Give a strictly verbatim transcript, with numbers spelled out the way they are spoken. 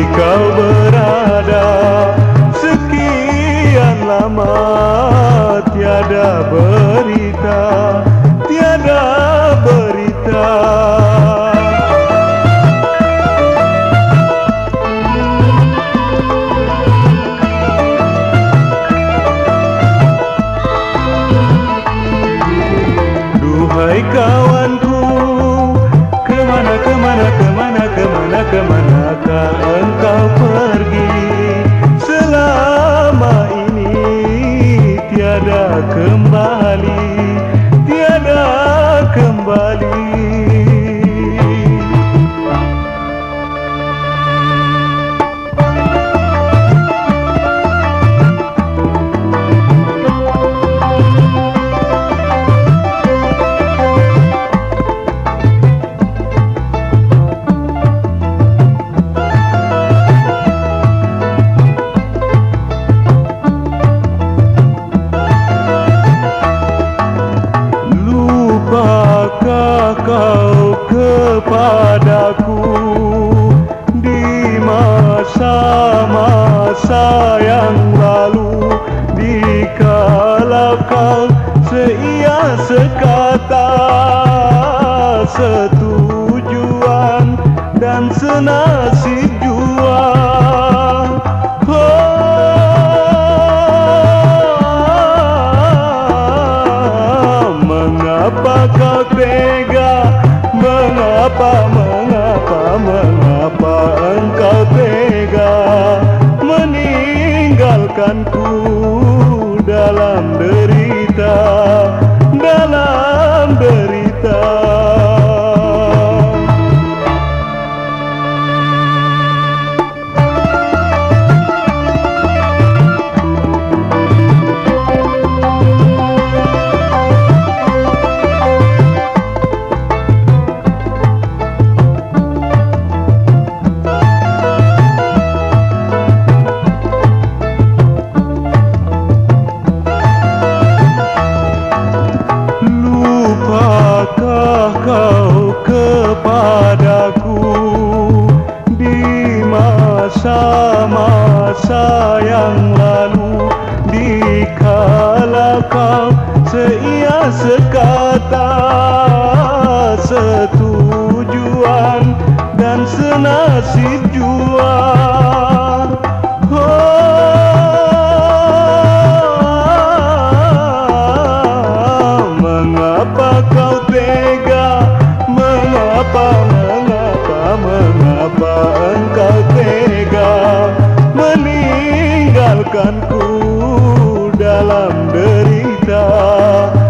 kau berada sekian lama, tiada berita, tiada berita. Duhai kawanku, kemana, kemana, kemana, kemana, kemanakah engkau pergi? Selama ini tiada kembali, tiada kembali. Lupakah kau kepadaku di masa-masa yang lalu, dikala kau seia sekata, setujuan dan senasib jua. Mengapa kau tega? Mengapa, mengapa, mengapa engkau tega meninggalkanku dalam derita, dalam derita? Lupakah kau kepadaku di masa-masa yang lalu, dikala kau seia sekata, setujuan dan senasib jua. Mengapa kau tega? Mengapa, mengapa, mengapa engkau tega meninggalkanku dalam derita,